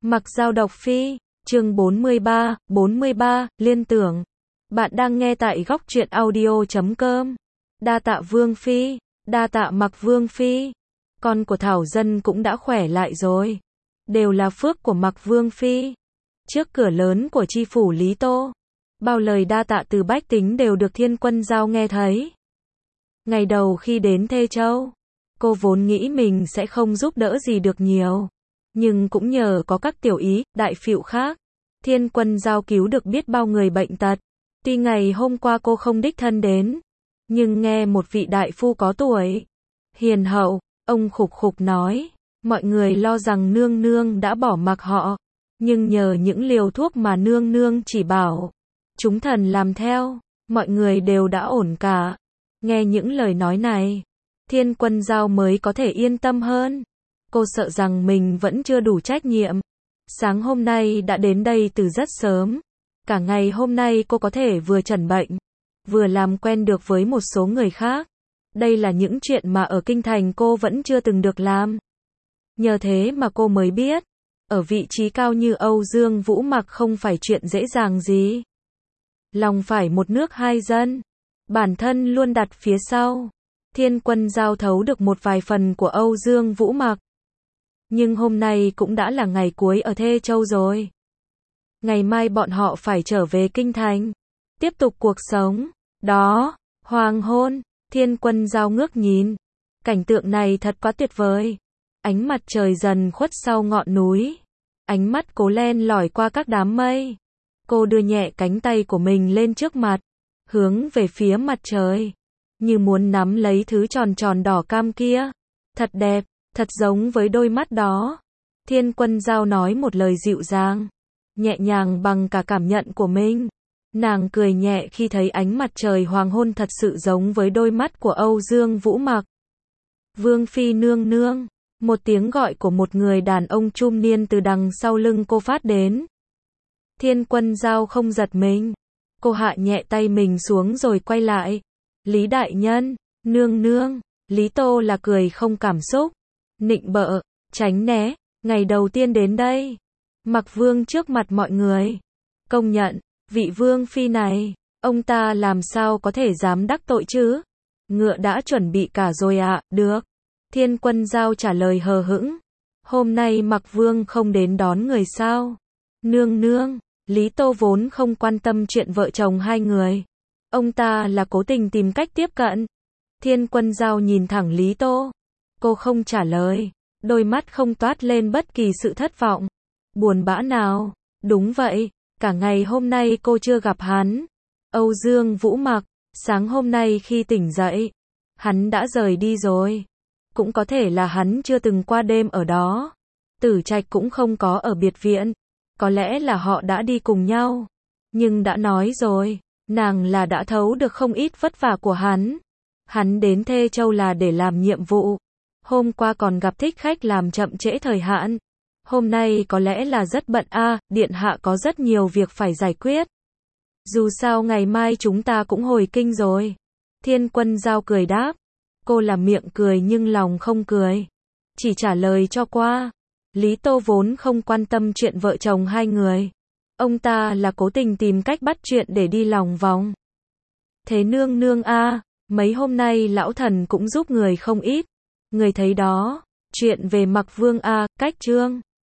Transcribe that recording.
Mặc Dao đọc phi, chương 43, liên tưởng. Bạn đang nghe tại góc truyện audio.com. Đa tạ Vương Phi, đa tạ Mặc Vương Phi. Con của Thảo Dân cũng đã khỏe lại rồi. Đều là phước của Mặc Vương Phi. Trước cửa lớn của chi phủ Lý Tô, bao lời đa tạ từ bách tính đều được Thiên Quân Dao nghe thấy. Ngày đầu khi đến Thê Châu, cô vốn nghĩ mình sẽ không giúp đỡ gì được nhiều. Nhưng cũng nhờ có các tiểu ý, đại phịu khác, Thiên Quân Dao cứu được biết bao người bệnh tật. Tuy ngày hôm qua cô không đích thân đến, nhưng nghe một vị đại phu có tuổi, hiền hậu, ông khục khục nói, mọi người lo rằng nương nương đã bỏ mặc họ, nhưng nhờ những liều thuốc mà nương nương chỉ bảo, chúng thần làm theo, mọi người đều đã ổn cả. Nghe những lời nói này, Thiên Quân Dao mới có thể yên tâm hơn. Cô sợ rằng mình vẫn chưa đủ trách nhiệm. Sáng hôm nay đã đến đây từ rất sớm. Cả ngày hôm nay cô có thể vừa chẩn bệnh, vừa làm quen được với một số người khác. Đây là những chuyện mà ở kinh thành cô vẫn chưa từng được làm. Nhờ thế mà cô mới biết, ở vị trí cao như Âu Dương Vũ Mặc không phải chuyện dễ dàng gì. Lòng phải một nước hai dân, bản thân luôn đặt phía sau. Thiên Quân Dao thấu được một vài phần của Âu Dương Vũ Mặc. Nhưng hôm nay cũng đã là ngày cuối ở Thê Châu rồi. Ngày mai bọn họ phải trở về kinh thành, tiếp tục cuộc sống. Đó, hoàng hôn, Thiên Quân Dao ngước nhìn. Cảnh tượng này thật quá tuyệt vời. Ánh mặt trời dần khuất sau ngọn núi. Ánh mắt cô len lỏi qua các đám mây. Cô đưa nhẹ cánh tay của mình lên trước mặt, hướng về phía mặt trời, như muốn nắm lấy thứ tròn tròn đỏ cam kia. Thật đẹp, thật giống với đôi mắt đó. Thiên Quân Dao nói một lời dịu dàng, nhẹ nhàng bằng cả cảm nhận của mình. Nàng cười nhẹ khi thấy ánh mặt trời hoàng hôn thật sự giống với đôi mắt của Âu Dương Vũ Mặc. Vương Phi nương nương, một tiếng gọi của một người đàn ông trung niên từ đằng sau lưng cô phát đến. Thiên Quân Dao không giật mình. Cô hạ nhẹ tay mình xuống rồi quay lại. Lý đại nhân, nương nương. Lý Tô là cười không cảm xúc, nịnh bợ, tránh né. Ngày đầu tiên đến đây, Mặc Vương trước mặt mọi người, công nhận, vị Vương Phi này, ông ta làm sao có thể dám đắc tội chứ? Ngựa đã chuẩn bị cả rồi ạ. Được. Thiên Quân Dao trả lời hờ hững. Hôm nay Mặc Vương không đến đón người sao? Nương nương. Lý Tô vốn không quan tâm chuyện vợ chồng hai người. Ông ta là cố tình tìm cách tiếp cận. Thiên Quân Dao nhìn thẳng Lý Tô. Cô không trả lời. Đôi mắt không toát lên bất kỳ sự thất vọng, buồn bã nào. Đúng vậy, cả ngày hôm nay cô chưa gặp hắn. Âu Dương Vũ Mặc, sáng hôm nay khi tỉnh dậy, hắn đã rời đi rồi. Cũng có thể là hắn chưa từng qua đêm ở đó. Tử Trạch cũng không có ở biệt viện. Có lẽ là họ đã đi cùng nhau. Nhưng đã nói rồi, nàng là đã thấu được không ít vất vả của hắn. Hắn đến Thê Châu là để làm nhiệm vụ. Hôm qua còn gặp thích khách làm chậm trễ thời hạn. Hôm nay có lẽ là rất bận điện hạ có rất nhiều việc phải giải quyết. Dù sao ngày mai chúng ta cũng hồi kinh rồi. Thiên Quân Dao cười đáp. Cô là miệng cười nhưng lòng không cười. Chỉ trả lời cho qua. Lý Tô vốn không quan tâm chuyện vợ chồng hai người. Ông ta là cố tình tìm cách bắt chuyện để đi lòng vòng. Thế nương nương mấy hôm nay lão thần cũng giúp người không ít. Người thấy đó, chuyện về Mặc Vương cách trương,